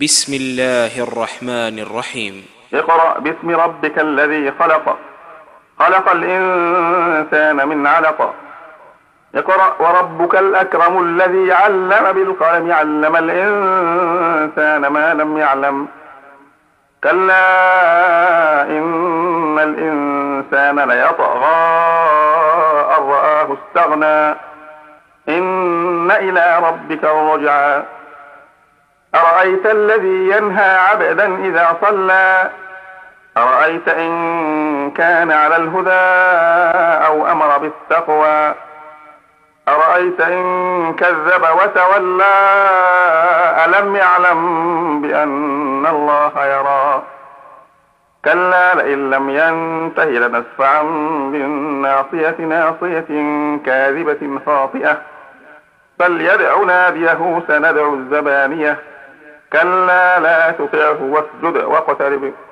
بسم الله الرحمن الرحيم. اقرأ باسم ربك الذي خلق، خلق الإنسان من علق. اقرأ وربك الأكرم الذي علم بالقلم، علم الإنسان ما لم يعلم. كلا إن الإنسان ليطغى أن رآه استغنى، إن إلى ربك الرجعى. أرأيت الذي ينهى عبدا إذا صلى، أرأيت إن كان على الهدى أو أمر بالتقوى، أرأيت إن كذب وتولى، ألم يعلم بأن الله يرى. كلا لئن لم ينته لنسفعا بالناصية، ناصية كاذبة خاطئة، فليدع ناديه سندع الزبانية. كلا لا تطعه واسجد واقترب.